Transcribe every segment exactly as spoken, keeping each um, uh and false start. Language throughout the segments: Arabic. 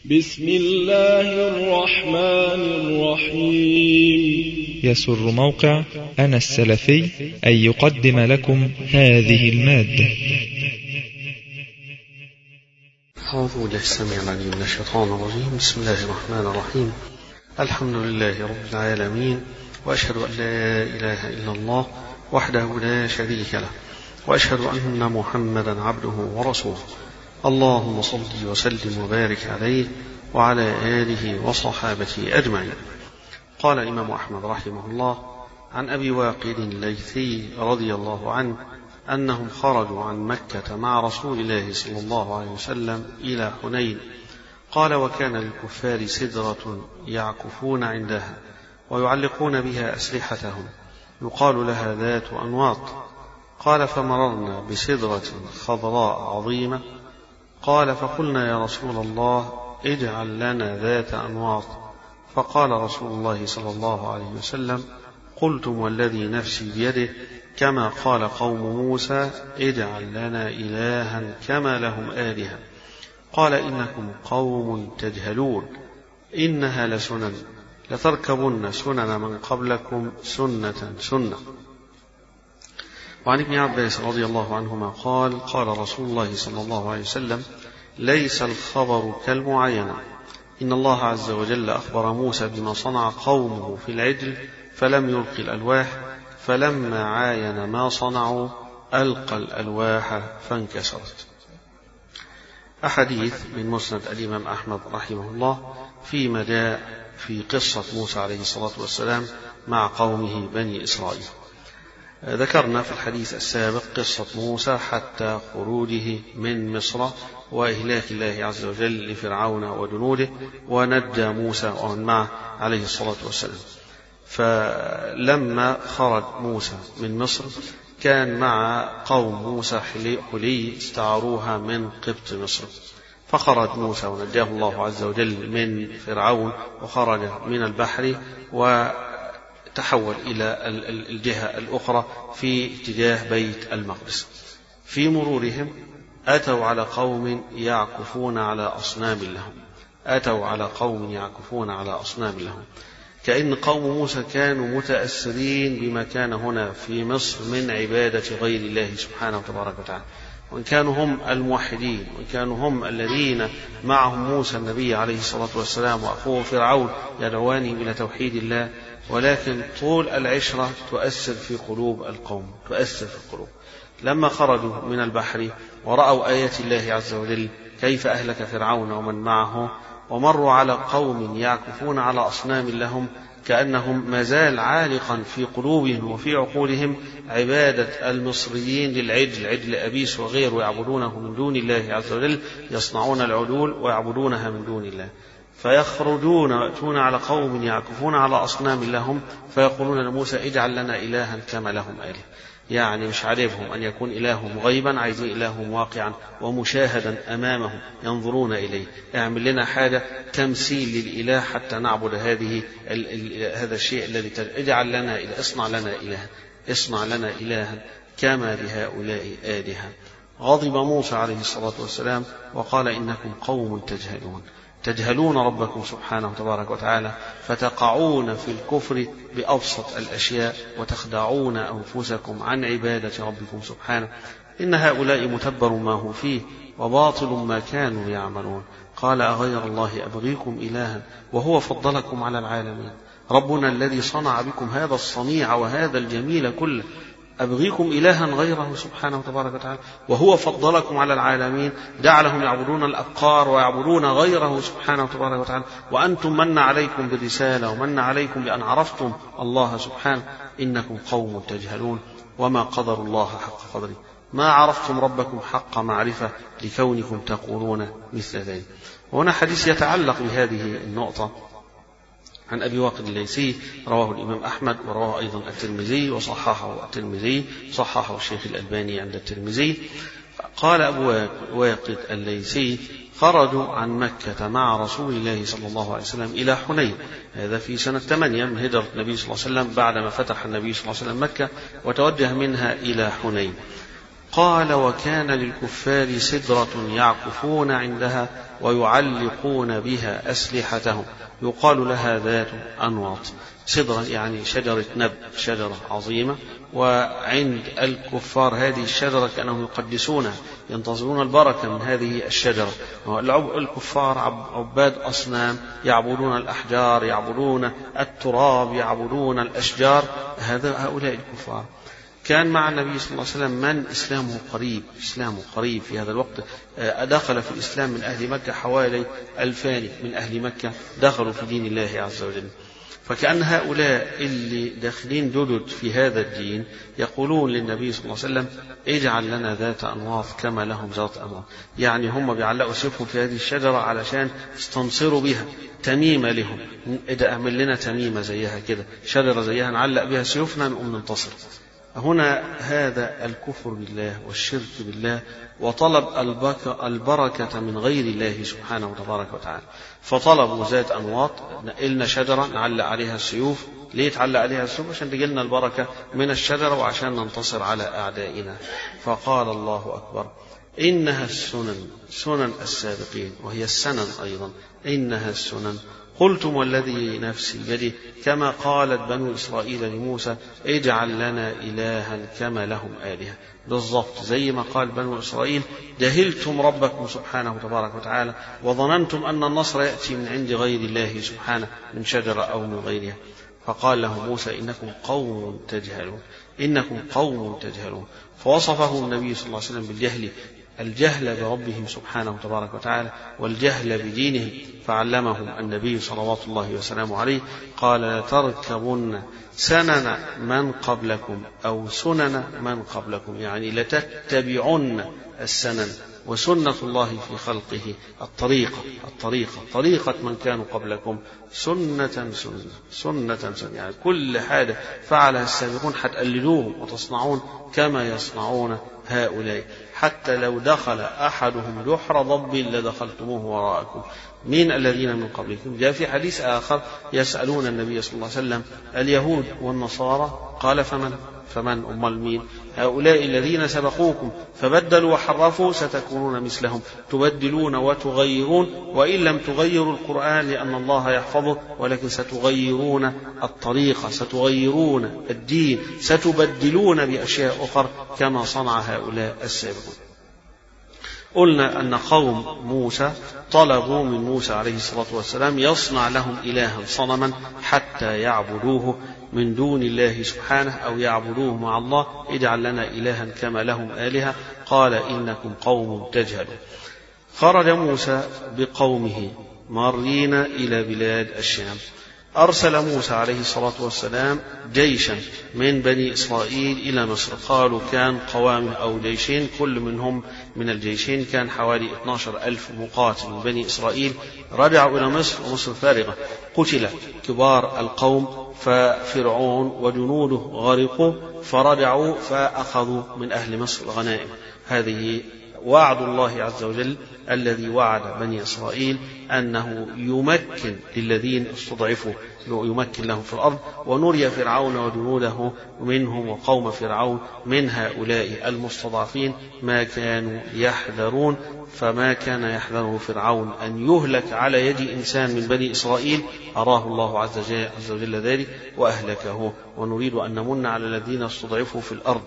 بسم الله الرحمن الرحيم. يسر موقع أنا السلفي أن يقدم لكم هذه المادة. أعوذ بالله السميع العليم من الشيطان الرجيم. بسم الله الرحمن الرحيم. الحمد لله رب العالمين، وأشهد أن لا إله إلا الله وحده لا شريك له، وأشهد أن محمدا عبده ورسوله. اللهم صل وسلم وبارك عليه وعلى آله وصحابته أجمعين. قال الإمام أحمد رحمه الله عن أبي واقد الليثي رضي الله عنه أنهم خرجوا عن مكة مع رسول الله صلى الله عليه وسلم إلى حنين. قال: وكان للكفار سدرة يعكفون عندها ويعلقون بها أسلحتهم، يقال لها ذات أنواط. قال: فمررنا بسدرة خضراء عظيمة. قال: فقلنا: يا رسول الله، اجعل لنا ذات أنواط. فقال رسول الله صلى الله عليه وسلم: قلتم والذي نفسي بيده، كما قال قوم موسى: اجعل لنا إلها كما لهم آلهة. قال: إنكم قوم تجهلون، إنها لسنن، لتركبن سنن من قبلكم سنة سنة. وعن ابن عباس رضي الله عنهما قال: قال رسول الله صلى الله عليه وسلم: ليس الخبر كالمعاينة. إن الله عز وجل أخبر موسى بما صنع قومه في العجل فلم يلق الألواح، فلما عاين ما صنعوا ألقى الألواح فانكسرت. أحاديث من مسند الإمام أحمد رحمه الله فيما جاء في قصة موسى عليه الصلاة والسلام مع قومه بني إسرائيل. ذكرنا في الحديث السابق قصة موسى حتى خروجه من مصر وإهلاك الله عز وجل لفرعون وجنوده، ونجى موسى ومن معه عليه الصلاة والسلام. فلما خرج موسى من مصر كان مع قوم موسى حلي استعاروها من قبط مصر، فخرج موسى ونجاه الله عز وجل من فرعون، وخرج من البحر وتحول إلى الجهة الأخرى في اتجاه بيت المقدس. في مرورهم أتوا على قوم يعكفون على أصنام لهم أتوا على قوم يعكفون على أصنام لهم كأن قوم موسى كانوا متأثرين بما كان هنا في مصر من عبادة غير الله سبحانه وتبارك وتعالى، وإن كانوا هم الموحدين، وإن كانوا هم الذين معهم موسى النبي عليه الصلاة والسلام وأخوه فرعون يدعواني إلى توحيد الله، ولكن طول العشرة تؤثر في قلوب القوم تؤثر في القلوب. لما خرجوا من البحر ورأوا آيات الله عز وجل كيف أهلك فرعون ومن معه، ومروا على قوم يعكفون على أصنام لهم، كأنهم مازال عالقا في قلوبهم وفي عقولهم عبادة المصريين للعجل، عجل أبيس وغيره، يعبدونه من دون الله عز وجل، يصنعون العجول ويعبدونها من دون الله. فيخرجون ويأتون على قوم يعكفون على أصنام لهم فيقولون لموسى: اجعل لنا إلها كما لهم آلهة. يعني مش عارفهم أن يكون إلههم غيبا، عايزين إلههم واقعا ومشاهدا أمامهم ينظرون إليه. اعمل لنا حاجة تمثيل للإله حتى نعبد هذه هذا الشيء الذي اجعل لنا إله اصنع لنا إلها اصنع لنا إلها كما لهؤلاء آلهة. غضب موسى عليه الصلاة والسلام وقال: إنكم قوم تجهلون تجهلون ربكم سبحانه وتبارك وتعالى، فتقعون في الكفر بأبسط الأشياء وتخدعون أنفسكم عن عبادة ربكم سبحانه. إن هؤلاء متبر ما هو فيه وباطل ما كانوا يعملون. قال: أغير الله أبغيكم إلها وهو فضلكم على العالمين. ربنا الذي صنع بكم هذا الصنيع وهذا الجميل كله، أبغيكم إلها غيره سبحانه وتبارك وتعالى وهو فضلكم على العالمين. جعلهم يعبدون الأبقار ويعبدون غيره سبحانه وتبارك وتعالى، وأنتم من عليكم بالرسالة ومن عليكم بأن عرفتم الله سبحانه. إنكم قوم تجهلون وما قدر الله حق قدره، ما عرفتم ربكم حق معرفة لكونكم تقولون مثل ذلك. وهنا حديث يتعلق بهذه النقطة عن أبي واقد الليثي، رواه الإمام أحمد ورواه أيضا الترمذي وصححه الترمذي صححه الشيخ الألباني عند الترمذي. قال أبو واقد الليثي: خرجوا عن مكة مع رسول الله صلى الله عليه وسلم إلى حنين. هذا في سنة ثمانية من هجرة النبي صلى الله عليه وسلم، بعدما فتح النبي صلى الله عليه وسلم مكة وتوجه منها إلى حنين. قال وكان للكفار سدرة يعكفون عندها ويعلقون بها أسلحتهم يقال لها ذات أنواط. سدرة يعني شجرة نب، شجرة عظيمة، وعند الكفار هذه الشجرة كأنهم يقدسونها، ينتظرون البركة من هذه الشجرة. الكفار عباد أصنام، يعبدون الأحجار، يعبدون التراب، يعبدون الأشجار. هذا هؤلاء الكفار. كان مع النبي صلى الله عليه وسلم من إسلامه قريب، إسلامه قريب في هذا الوقت. دخل في الإسلام من أهل مكة حوالي ألفان من أهل مكة دخلوا في دين الله عز وجل. فكأن هؤلاء اللي داخلين جدد في هذا الدين يقولون للنبي صلى الله عليه وسلم اجعل لنا ذات أنواط كما لهم ذات أنواط. يعني هم بيعلقوا سيفهم في هذه الشجرة علشان يستنصروا بها، تميمة لهم. إذا أعمل لنا تميمة زيها كده، شجرة زيها نعلق بها سيوفنا نقوم ننتصر. هنا هذا الكفر بالله والشرك بالله وطلب البركة من غير الله سبحانه وتبارك وتعالى. فطلبوا ذات أنواط، نقلنا شجرة نعلق عليها السيوف. ليه تعلق عليها السيوف؟ عشان تجيلنا البركة من الشجرة وعشان ننتصر على أعدائنا. فقال الله أكبر إنها السنن، سنن السابقين، وهي السنن أيضا، إنها السنن. قلتم والذي نفسي بيده كما قالت بنو إسرائيل لموسى اجعل لنا إلها كما لهم آلهة. بالضبط زي ما قال بنو إسرائيل جهلتم ربكم سبحانه وتبارك وتعالى وظننتم أن النصر يأتي من عند غير الله سبحانه من شجرة أو من غيرها. فقال له موسى إنكم قوم تجهلون، إنكم قوم تجهلون. فوصفه النبي صلى الله عليه وسلم بالجهل، الجهل بربه سبحانه وتبارك وتعالى والجهل بدينه. فعلمهم النبي صلوات الله وسلامه عليه قال لتركبن سنن من قبلكم أو سنن من قبلكم، يعني لتتبعن السنن. وسنة الله في خلقه الطريقة، الطريقة طريقة من كانوا قبلكم سنة سنة سنة سنة، يعني كل حاجة فعلها السابقون حتقلدوهم وتصنعون كما يصنعون هؤلاء. حتى لو دخل أحدهم جحر ضب لدخلتموه وراءكم. مين الذين من قبلكم؟ جاء في حديث آخر يسألون النبي صلى الله عليه وسلم اليهود والنصارى، قال فمن فمن أمال مين؟ هؤلاء الذين سبقوكم فبدلوا وحرفوا ستكونون مثلهم، تبدلون وتغيرون، وإن لم تغيروا القرآن لأن الله يحفظه، ولكن ستغيرون الطريقة، ستغيرون الدين، ستبدلون بأشياء أخرى كما صنع هؤلاء السابقون. قلنا أن قوم موسى طلبوا من موسى عليه الصلاة والسلام يصنع لهم إلها صنما حتى يعبدوه من دون الله سبحانه أو يعبدوه مع الله. اجعل لنا إلها كما لهم آلهة. قال إنكم قوم تجهلون. خرج موسى بقومه مارين إلى بلاد الشام. أرسل موسى عليه الصلاة والسلام جيشا من بني إسرائيل إلى مصر. قالوا كان قوام أو جيشين، كل منهم من الجيشين كان حوالي اثني عشر ألف مقاتل من بني إسرائيل. رجعوا إلى مصر ومصر فارغة، قتل كبار القوم، ففرعون وجنوده غرقوا، فرجعوا فأخذوا من أهل مصر الغنائم. هذه وعد الله عز وجل الذي وعد بني إسرائيل أنه يمكن للذين استضعفوا، يمكن لهم في الأرض، ونري فرعون وجنوده منهم وقوم فرعون من هؤلاء المستضعفين ما كانوا يحذرون. فما كان يحذره فرعون أن يهلك على يد إنسان من بني إسرائيل، أراه الله عز وجل ذلك وأهلكه. ونريد أن نمن على الذين استضعفوا في الأرض.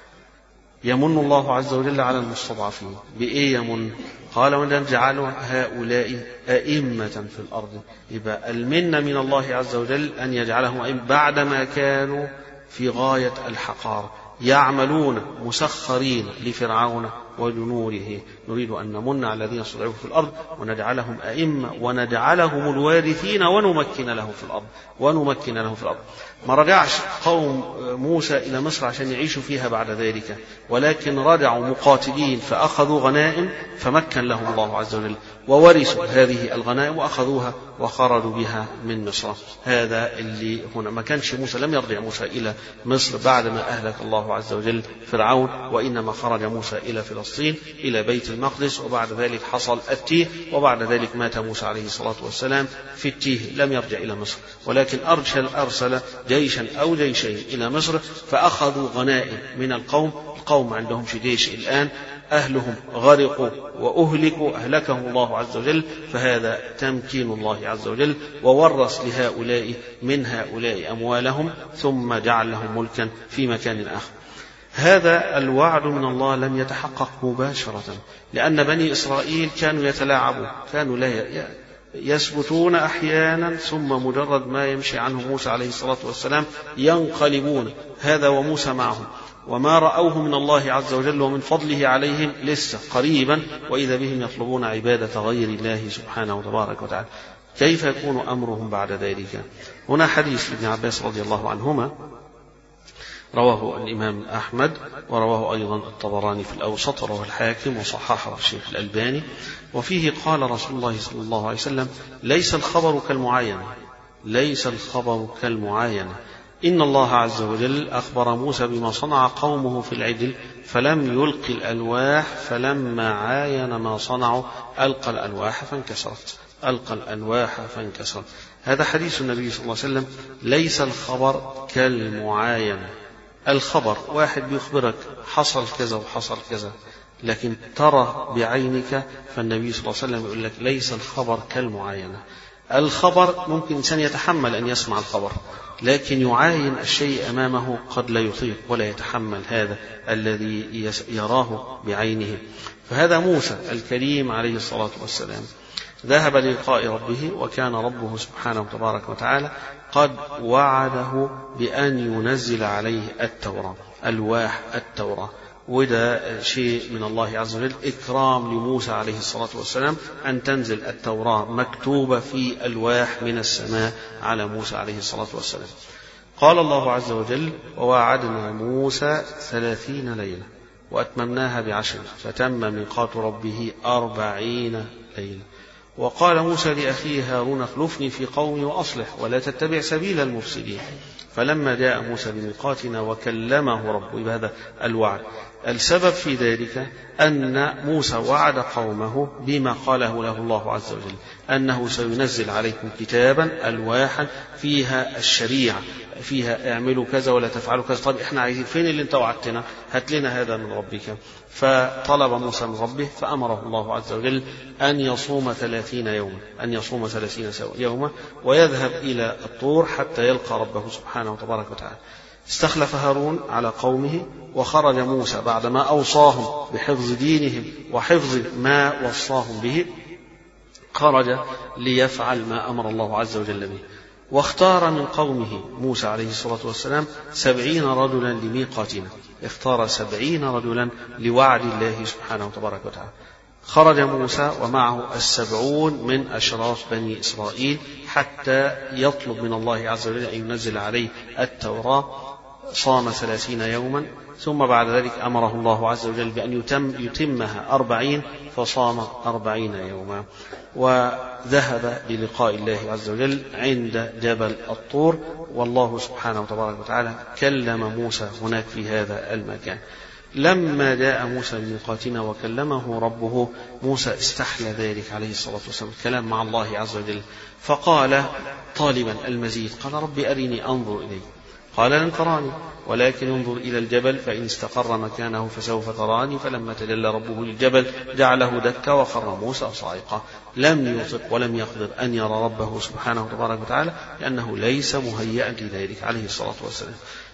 يمن الله عز وجل على المستضعفين بإيه يمن؟ قال ونجعل هؤلاء أئمة في الأرض. يبقى المنة من الله عز وجل أن يجعلهم أئمة بعدما كانوا في غاية الحقارة، يعملون مسخرين لفرعون وجنوده. نريد أن نمن على الذين استضعفوا في الأرض ونجعلهم أئمة ونجعلهم الوارثين ونمكن لهم في الأرض ونمكن لهم في الأرض. ما رجعش قوم موسى إلى مصر عشان يعيشوا فيها بعد ذلك، ولكن رجعوا مقاتلين فأخذوا غنائم فمكن لهم الله عز وجل، وورثوا هذه الغنائم وأخذوها وخرجوا بها من مصر. هذا اللي هنا ما كانش موسى، لم يرجع موسى إلى مصر بعدما أهلك الله عز وجل فرعون، وإنما خرج موسى إلى فلسطين إلى بيت المقدس، وبعد ذلك حصل التيه، وبعد ذلك مات موسى عليه الصلاة والسلام في التيه، لم يرجع إلى مصر، ولكن أرسل, أرسل جيشا أو جيشين إلى مصر فأخذوا غنائم من القوم. القوم عندهم جيش الآن، أهلهم غرقوا وأهلكوا، أهلكهم الله عز وجل، فهذا تمكين الله عز وجل، وورث لهؤلاء من هؤلاء أموالهم ثم جعل لهم ملكا في مكان آخر. هذا الوعد من الله لم يتحقق مباشرة، لأن بني إسرائيل كانوا يتلاعبون، كانوا لا يثبتون أحيانا ثم مجرد ما يمشي عنه موسى عليه الصلاة والسلام ينقلبون، هذا وموسى معهم، وما رأوه من الله عز وجل ومن فضله عليهم لسه قريبا، وإذا بهم يطلبون عبادة غير الله سبحانه وتبارك وتعالى. كيف يكون أمرهم بعد ذلك؟ هنا حديث ابن عباس رضي الله عنهما رواه الإمام أحمد، ورواه أيضا الطبراني في الأوسط، ورواه الحاكم وصححه الشيخ الألباني، وفيه قال رسول الله صلى الله عليه وسلم: ليس الخبر كالمعاينة، ليس الخبر كالمعاينة، إن الله عز وجل أخبر موسى بما صنع قومه في العجل فلم يلق الألواح، فلما عاين ما صنعوا ألقى الألواح فانكسرت، ألقى الألواح فانكسرت. هذا حديث النبي صلى الله عليه وسلم: ليس الخبر كالمعاينة. الخبر واحد بيخبرك حصل كذا وحصل كذا، لكن ترى بعينك، فالنبي صلى الله عليه وسلم يقول لك ليس الخبر كالمعاينة. الخبر ممكن إنسان يتحمل أن يسمع الخبر، لكن يعاين الشيء أمامه قد لا يطيق ولا يتحمل هذا الذي يراه بعينه. فهذا موسى الكريم عليه الصلاة والسلام ذهب للقاء ربه، وكان ربه سبحانه وتبارك وتعالى قد وعده بأن ينزل عليه التوراة، ألواح التوراة، وده شيء من الله عز وجل، إكرام لموسى عليه الصلاة والسلام أن تنزل التوراة مكتوبة في ألواح من السماء على موسى عليه الصلاة والسلام. قال الله عز وجل: وواعدنا موسى ثلاثين ليلة وأتممناها بعشر فتم ميقات ربه أربعين ليلة. وقال موسى لأخيه هارون: اخلفني في قومي وأصلح ولا تتبع سبيل المفسدين. فلما جاء موسى لميقاتنا وكلمه ربه، بهذا الوعد. السبب في ذلك أن موسى وعد قومه بما قاله له الله عز وجل، أنه سينزل عليكم كتابا ألواحا فيها الشريعة، فيها اعملوا كذا ولا تفعلوا كذا. طيب احنا عايزين فين اللي انت وعدتنا؟ هات لنا هذا من ربك. فطلب موسى من ربه، فأمره الله عز وجل أن يصوم ثلاثين يوما، أن يصوم ثلاثين يوما ويذهب إلى الطور حتى يلقى ربه سبحانه وتبارك وتعالى. استخلف هارون على قومه، وخرج موسى بعدما أوصاهم بحفظ دينهم وحفظ ما وصاهم به، خرج ليفعل ما أمر الله عز وجل به. واختار من قومه موسى عليه الصلاة والسلام سبعين رجلا لميقاتنا، اختار سبعين رجلا لوعد الله سبحانه وتبارك وتعالى. خرج موسى ومعه السبعون من أشراف بني إسرائيل حتى يطلب من الله عز وجل أن ينزل عليه التوراة. صام ثلاثين يوما، ثم بعد ذلك أمره الله عز وجل بأن يتم يتمها أربعين، فصام أربعين يوما، وذهب للقاء الله عز وجل عند جبل الطور. والله سبحانه وتبارك وتعالى كلم موسى هناك في هذا المكان. لما جاء موسى لميقاتنا وكلمه ربه، موسى استحلى ذلك عليه الصلاة والسلام، الكلام مع الله عز وجل، فقال طالبا المزيد، قال: ربي أرني أنظر إليه. قال: لن تراني ولكن انظر إلى الجبل فإن استقر مكانه فسوف تراني. فلما تجلى ربه للجبل جعله دكا وخر موسى صاعقا. لم يطق ولم يقدر أن يرى ربه سبحانه وتبارك وتعالى، لأنه ليس مهيئا لذلك عليه الصلاة والسلام.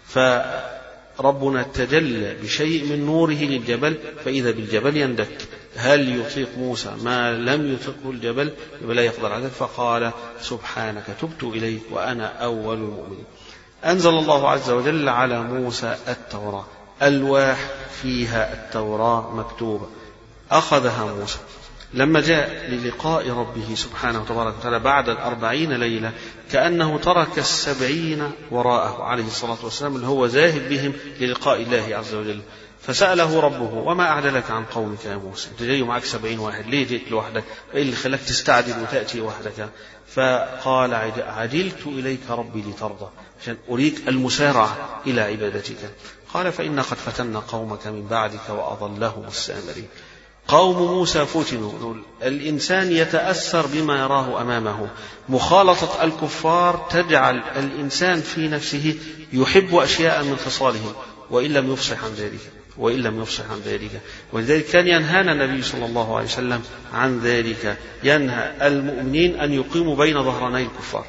فربنا تجلى بشيء من نوره للجبل، فإذا بالجبل يندك. هل يطيق موسى ما لم يطيقه الجبل؟ لا يقدر عليه. فقال: سبحانك تبت إليك وأنا أول المؤمنين. أنزل الله عز وجل على موسى التوراة، ألواح فيها التوراة مكتوبة. أخذها موسى لما جاء للقاء ربه سبحانه وتبارك وتعالى بعد الأربعين ليلة، كأنه ترك السبعين وراءه عليه الصلاة والسلام، اللي هو ذاهب بهم للقاء الله عز وجل. فسأله ربه وما أعدلك عن قومك يا موسى؟ أنت جاي معك سبعين واحد، ليه جئت لوحدك؟ إيه اللي خلاك تستعجل وتأتي وحدك؟ فقال عدلت إليك ربي لترضى، عشان أريك المسارعة إلى عبادتك. قال فإن قد فتنا قومك من بعدك وأضلهم السامرين. قوم موسى فتنوا. الإنسان يتأثر بما يراه أمامه. مخالطة الكفار تجعل الإنسان في نفسه يحب أشياء من خصالهم وإن لم يفصح عن ذلك وإن لم يفصح عن ذلك ولذلك كان ينهانا النبي صلى الله عليه وسلم عن ذلك، ينهى المؤمنين أن يقيموا بين ظهراني الكفار.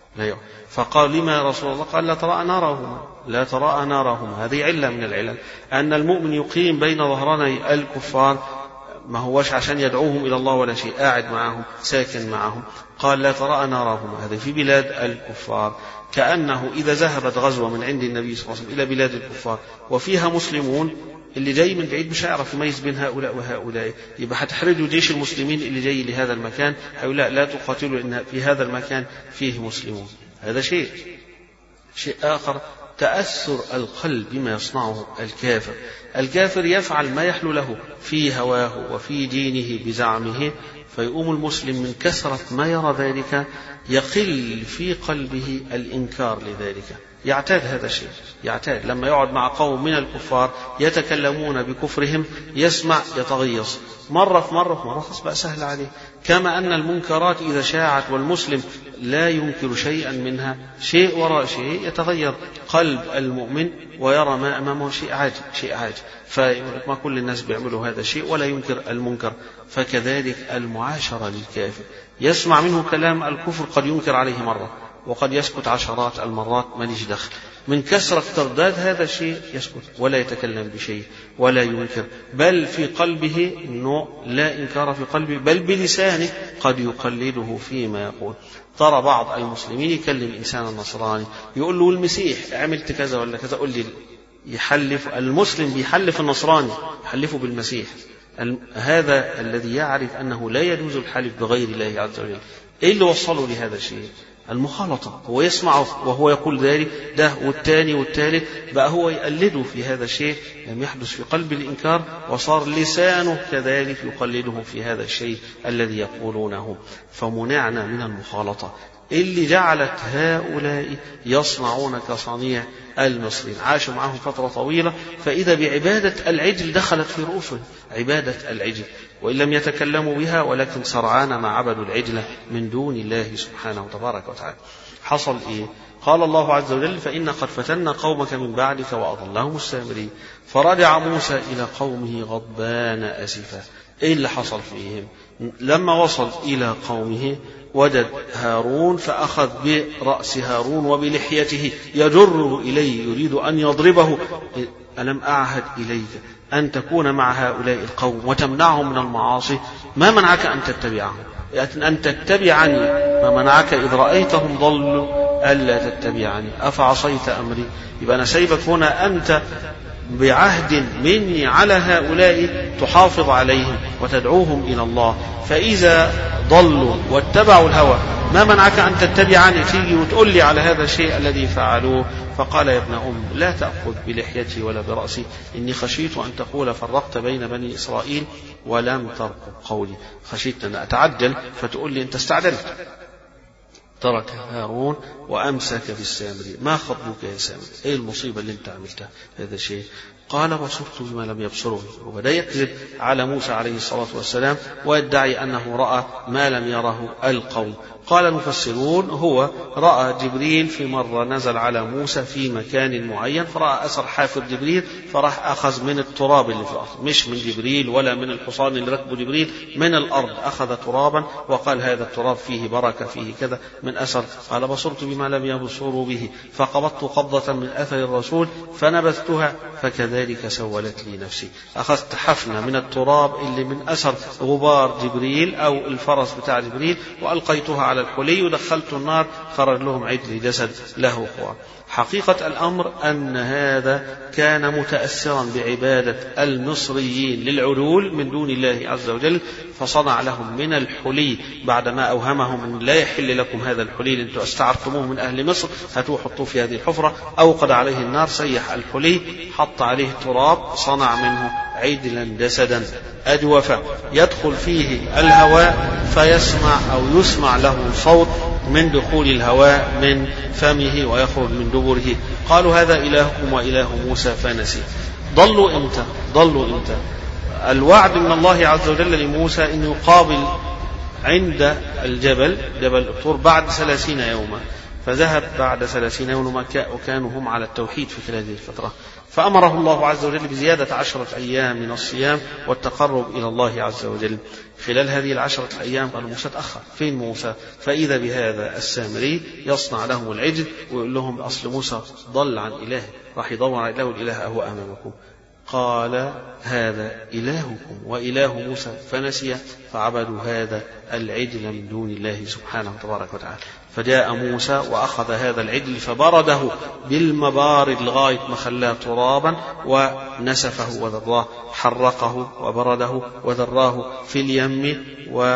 فقال لما يا رسول الله؟ قال لا تراءى نارهم لا تراءى نارهم. هذه علة من العلل، أن المؤمن يقيم بين ظهراني الكفار، ما هوش عشان يدعوهم إلى الله ولا شيء، قاعد معهم ساكن معهم. قال لا تراءى نارهم، هذا في بلاد الكفار، كأنه إذا ذهبت غزوة من عند النبي صلى الله عليه وسلم إلى بلاد الكفار وفيها مسلمون، اللي جاي من بعيد مش هيعرف يميز بين هؤلاء وهؤلاء، يبقى هتحرجوا جيش المسلمين اللي جاي لهذا المكان، هؤلاء لا تقاتلوا إن في هذا المكان فيه مسلمون. هذا شيء شيء آخر، تأثر القلب بما يصنعه الكافر. الكافر يفعل ما يحلو له في هواه وفي دينه بزعمه، فيقوم المسلم من كثرة ما يرى ذلك يقل في قلبه الإنكار لذلك، يعتاد هذا الشيء، يعتاد لما يقعد مع قوم من الكفار يتكلمون بكفرهم يسمع يتغيظ، مرة في مرة في مرة خلاص بقى سهل عليه. كما أن المنكرات إذا شاعت والمسلم لا ينكر شيئا منها، شيء وراء شيء يتغير قلب المؤمن ويرى ما أمامه شيء عادي شيء عادي. فما كل الناس بيعملوا هذا الشيء ولا ينكر المنكر. فكذلك المعاشرة للكافر، يسمع منه كلام الكفر قد ينكر عليه مرة وقد يسكت عشرات المرات، ماليش دخل. من كثرة ترداد هذا الشيء يسكت ولا يتكلم بشيء ولا ينكر، بل في قلبه إنه لا إنكار في قلبه، بل بلسانه قد يقلده فيما يقول. ترى بعض المسلمين يكلم إنسان النصراني يقول له المسيح عملت كذا ولا كذا، قل لي يحلف المسلم بيحلف النصراني يحلفه بالمسيح. هذا الذي يعرف أنه لا يجوز الحلف بغير الله عز وجل. إيه اللي وصله لهذا الشيء؟ المخالطة. هو يسمعه وهو يقول ذلك، ده والتاني والتالت، بقى هو يقلده في هذا الشيء، لم يحدث في قلب الإنكار وصار لسانه كذلك يقلده في هذا الشيء الذي يقولونه. فمنعنا من المخالطة اللي جعلت هؤلاء يصنعون كصنيع المصريين. عاشوا معهم فترة طويلة، فإذا بعبادة العجل دخلت في رؤوسهم، عبادة العجل، وإن لم يتكلموا بها ولكن سرعان ما عبدوا العجل من دون الله سبحانه وتبارك وتعالى. حصل إيه؟ قال الله عز وجل فإن قد فتنا قومك من بعدك وأضلهم السامرين. فرجع موسى إلى قومه غضبان أسفا. إيه اللي حصل فيهم؟ لما وصل إلى قومه وجد هارون، فأخذ برأس هارون وبلحيته يجره إليه يريد أن يضربه. ألم أعهد إليك أن تكون مع هؤلاء القوم وتمنعهم من المعاصي؟ ما منعك أن تتبعهم أن تتبعني؟ ما منعك إذ رأيتهم ضلوا ألا تتبعني؟ أفعصيت أمري؟ يبقى أنا سيبك هنا أنت بعهد مني على هؤلاء تحافظ عليهم وتدعوهم إلى الله، فإذا ضلوا واتبعوا الهوى ما منعك أن تتبعني؟ تيجي وتقول لي على هذا الشيء الذي فعلوه. فقال يا ابن أم لا تأخذ بلحيتي ولا برأسي، إني خشيت أن تقول فرقت بين بني إسرائيل ولم ترقب قولي، خشيت أن أتعجل فتقول لي أنت استعجلت. ترك هارون وأمسك بالسامري. ما خطبك يا سامري؟ إيه المصيبة اللي أنت عملتها هذا الشيء؟ قال بصرت بما لم يبصروا. وبدأ يكذب على موسى عليه الصلاة والسلام ويدعي أنه رأى ما لم يره القوم. قال المفسرون هو رأى جبريل في مرة نزل على موسى في مكان معين، فرأى أثر حافر جبريل، فراح أخذ من التراب اللي في الأرض، مش من جبريل ولا من الحصان اللي ركبه جبريل، من الأرض أخذ ترابا وقال هذا التراب فيه بركة فيه كذا من أثر. قال بصرت بما لم يبصروا به فقبضت قبضة من أثر الرسول فنبذتها فكذلك سولت لي نفسي. أخذت حفنة من التراب اللي من أثر غبار جبريل أو الفرس بتاع جبريل وألقيتها على الحلي ودخلت النار، خرج لهم عجل جسد له خوار. حقيقة الأمر أن هذا كان متأثرا بعبادة المصريين للعلول من دون الله عز وجل، فصنع لهم من الحلي بعدما أوهمهم أن لا يحل لكم هذا الحلي اللي أنتم استعرتموه من أهل مصر، هاتوا حطوه في هذه الحفرة. أوقد عليه النار، سيح الحلي، حط عليه عليه التراب صنع منه عجلا جسدا أجوفا يدخل فيه الهواء فيسمع أو يسمع له صوت من دخول الهواء من فمه ويخرج من دبره. قالوا هذا إلهكم وإله موسى فنسي. ضلوا إمتى؟ ضلوا إمتى؟ الوعد من الله عز وجل لموسى أن يقابل عند الجبل جبل الطور بعد ثلاثين يوما، فذهب بعد ثلاثين يوما وكانوا هم على التوحيد في خلال هذه الفترة، فأمره الله عز وجل بزيادة عشرة أيام من الصيام والتقرب إلى الله عز وجل. خلال هذه العشرة الأيام قال موسى تأخر، فين موسى؟ فإذا بهذا السامري يصنع لهم العجل ويقول لهم أصل موسى ضل عن إله، راح يدور على إله، الإله هو أمامكم. قال هذا إلهكم وإله موسى فنسي فعبدوا هذا العجل من دون الله سبحانه تبارك وتعالى. فجاء موسى وأخذ هذا العجل فبرده بالمبارد لغاية ما خلاه ترابا ونسفه وذراه، حرقه وبرده وذراه في اليم،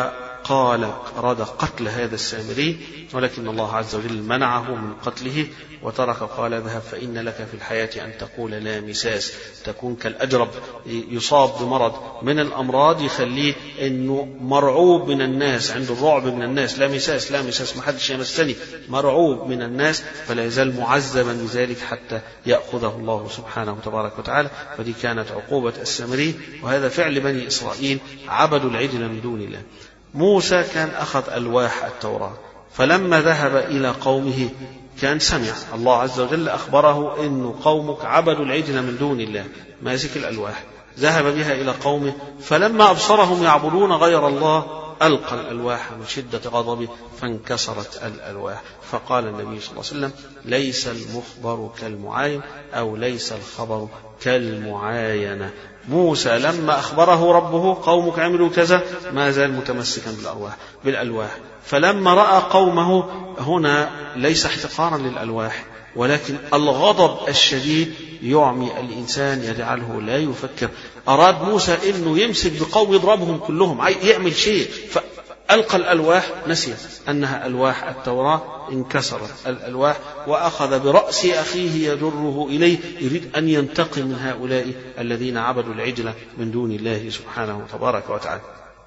وقال أراد قتل هذا السامري ولكن الله عز وجل منعه من قتله وترك. قال اذهب فإن لك في الحياة أن تقول لا مساس، تكون كالأجرب يصاب بمرض من الأمراض يخليه أنه مرعوب من الناس، عنده الرعب من الناس، لا مساس لا مساس ما حدش يمسني، مرعوب من الناس، فلا يزال معذبا بذلك حتى يأخذه الله سبحانه وتبارك وتعالى. فدي كانت عقوبة السامري، وهذا فعل بني إسرائيل، عبدوا العجل من دون الله. موسى كان أخذ ألواح التوراة، فلما ذهب إلى قومه كان سمع الله عز وجل أخبره أن قومك عبدوا العجل من دون الله، ماسك الألواح، ذهب بها إلى قومه، فلما أبصرهم يعبدون غير الله ألقى الألواح من شدة غضبه فانكسرت الألواح. فقال النبي صلى الله عليه وسلم ليس المخبر كالمعاين أو ليس الخبر كالمعاينة. موسى لما أخبره ربه قومك عملوا كذا ما زال متمسكا بالأرواح بالألواح، فلما رأى قومه هنا ليس احتقارا للألواح ولكن الغضب الشديد يعمي الإنسان يجعله لا يفكر. أراد موسى أنه يمسك بقوم يضربهم كلهم يعمل شيء، فألقى الألواح نسي أنها ألواح التوراة، انكسرت الألواح وأخذ برأس أخيه يجره إليه يريد أن ينتقم من هؤلاء الذين عبدوا العجل من دون الله سبحانه تبارك وتعالى.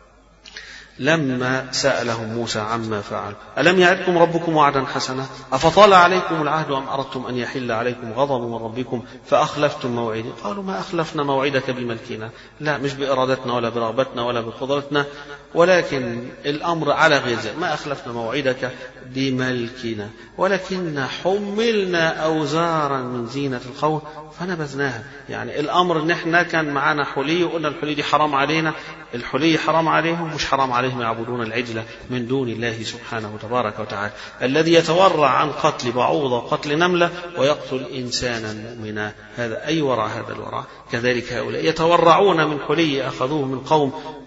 لما سألهم موسى عما فعل ألم يعدكم ربكم وعدا حسنا أفطال عليكم العهد أم أردتم أن يحل عليكم غضب من ربكم فأخلفتم موعدي؟ قالوا ما أخلفنا موعدك بملكنا، لا مش بإرادتنا ولا برغبتنا ولا بقدرتنا، ولكن الأمر على غير ذلك، ما أخلفنا موعدك بملكنا ولكن حملنا أوزارا من زينة القوم فنبذناها. يعني الأمر إن إحنا كان معنا حلي وقلنا الحلي دي حرام علينا، الحلي حرام عليهم، مش حرام عليهم يعبدون العجلة من دون الله سبحانه وتبارك وتعالى. الذي يتورع عن قتل بعوضة وقتل نملة ويقتل إنسانا مؤمنا، هذا أي ورع هذا الورع. كذلك هؤلاء يتورعون من حلي أخذوه من قوم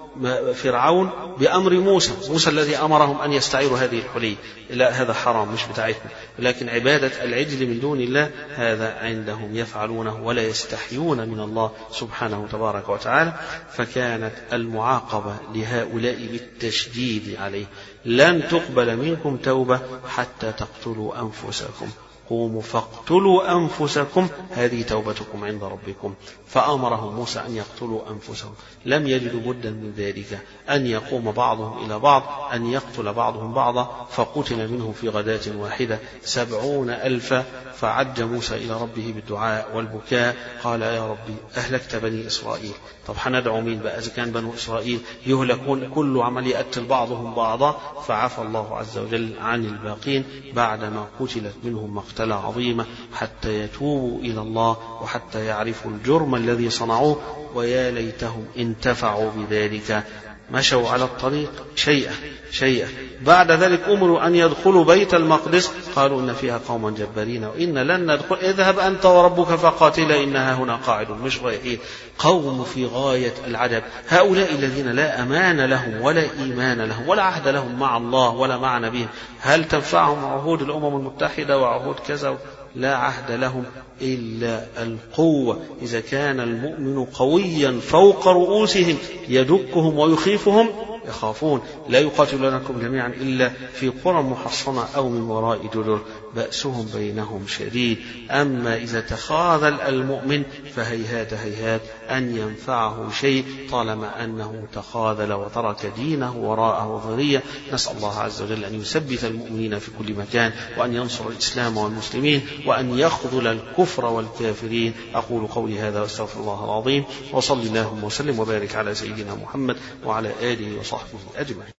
فرعون بأمر موسى، موسى الذي أمرهم أن يستعيروا هذه الحلي، لا هذا حرام مش بتاعتنا، لكن عبادة العجل من دون الله هذا عندهم يفعلونه ولا يستحيون من الله سبحانه تبارك وتعالى. فكانت المعاقبة لهؤلاء بالتشديد عليه لن تقبل منكم توبة حتى تقتلوا أنفسكم، قوموا فاقتلوا أنفسكم هذه توبتكم عند ربكم. فأمرهم موسى أن يقتلوا أنفسهم، لم يجدوا بدا من ذلك أن يقوم بعضهم إلى بعض أن يقتل بعضهم بعضا، فقتل منهم في غداة واحدة سبعون ألفا. فعج موسى إلى ربه بالدعاء والبكاء، قال يا ربي أهلكت بني إسرائيل، طب حندعو مين بقى إذا كان بنو إسرائيل يهلكون كل عمل يقتل بعضهم بعضا؟ فعفى الله عز وجل عن الباقين بعدما قتلت منهم مقتلة عظيمة حتى يتوبوا إلى الله وحتى يعرفوا الجرم الذي صنعوه، ويا ليتهم انتفعوا بذلك. مشوا على الطريق شيئا شيئا بعد ذلك أمروا أن يدخلوا بيت المقدس، قالوا إن فيها قوما جبارين وإن لن ندخل، اذهب أنت وربك فقاتلا إنها هنا قاعدون، مش رايحين. قوم في غاية العجب، هؤلاء الذين لا أمان لهم ولا إيمان لهم ولا عهد لهم مع الله ولا مع نبيهم، هل تنفعهم عهود الأمم المتحدة وعهود كذا؟ لا عهد لهم إلا القوة. إذا كان المؤمن قويا فوق رؤوسهم يدكهم ويخيفهم، يخافون لا يقاتلونكم جميعا إلا في قرى محصنة أو من وراء جدر بأسهم بينهم شديد. أما إذا تخاذل المؤمن فهيهات هيهات أن ينفعه شيء طالما أنه تخاذل وترك دينه وراءه ظهرية. نسأل الله عز وجل أن يثبت المؤمنين في كل مكان، وأن ينصر الإسلام والمسلمين، وأن يخذل الكفر والكافرين. أقول قولي هذا واستغفر الله العظيم، وصل اللهم وسلم وبارك على سيدنا محمد وعلى آله وصحبه أجمعين.